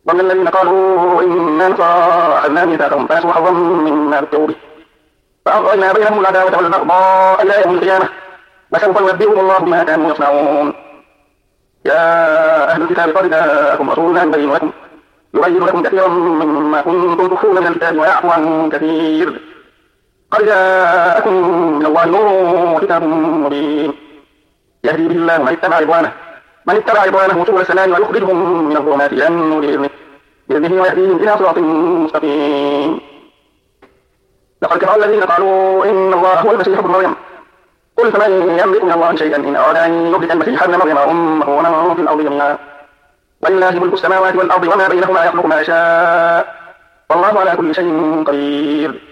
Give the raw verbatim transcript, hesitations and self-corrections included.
ظن الذين قالوا إنا نصارى أخذنا ميثاقهم فنسوا حظا مما ذكروا به فأغرينا بينهم العداوة والبغضاء إلى يوم القيامة وسوف ينبئهم الله بما كانوا يصنعون. يا أهل الكتاب قد جاءكم رسولنا يبين لكم يبين لكم كثيرا مما كنتم تخفون من الكتاب ويعفو عن كثير. قد جاءكم من الله نور وكتاب مبين يهدي به الله من اتبع رضوانه من اتبع رضوانه سبل السلام ويخرجهم من الظلمات إلى النور بإذنه بإذنه ويهديهم إلى صراط مستقيم. لقد كفر الذين قالوا إن الله هو المسيح ابن مريم قل فمن يملك من الله شيئا إن أراد أن يهلك المسيح ابن مريم وأمه ومن في الأرض جميعا ولله ملك السماوات والأرض وما بينهما يخلق ما يشاء والله على كل شيء قدير.